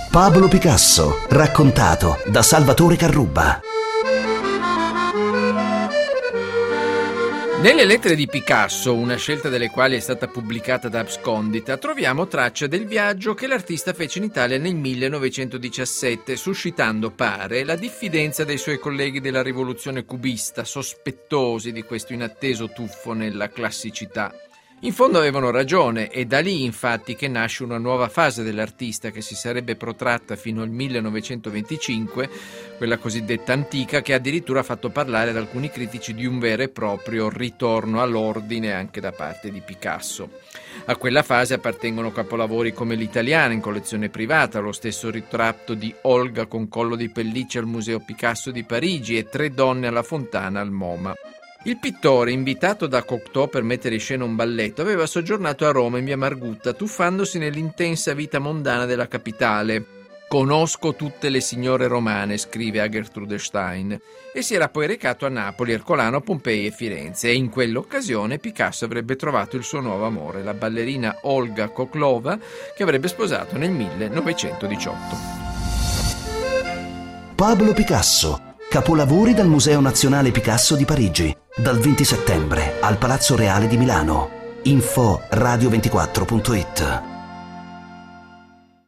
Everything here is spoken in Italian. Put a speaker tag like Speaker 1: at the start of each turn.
Speaker 1: Pablo Picasso, raccontato da Salvatore Carrubba.
Speaker 2: Nelle lettere di Picasso, una scelta delle quali è stata pubblicata da Abscondita, troviamo traccia del viaggio che l'artista fece in Italia nel 1917, suscitando, pare, la diffidenza dei suoi colleghi della rivoluzione cubista, sospettosi di questo inatteso tuffo nella classicità. In fondo avevano ragione, e da lì infatti che nasce una nuova fase dell'artista che si sarebbe protratta fino al 1925, quella cosiddetta antica, che addirittura ha fatto parlare ad alcuni critici di un vero e proprio ritorno all'ordine anche da parte di Picasso. A quella fase appartengono capolavori come L'Italiana in collezione privata, lo stesso ritratto di Olga con collo di pelliccia al Museo Picasso di Parigi e Tre donne alla fontana al MoMA. Il pittore, invitato da Cocteau per mettere in scena un balletto, aveva soggiornato a Roma in via Margutta, tuffandosi nell'intensa vita mondana della capitale. «Conosco tutte le signore romane», scrive a Gertrude Stein, e si era poi recato a Napoli, Ercolano, Pompei e Firenze, e in quell'occasione Picasso avrebbe trovato il suo nuovo amore, la ballerina Olga Koklova, che avrebbe sposato nel 1918.
Speaker 1: Pablo Picasso, capolavori dal Museo Nazionale Picasso di Parigi, dal 20 settembre al Palazzo Reale di Milano. Info radio24.it.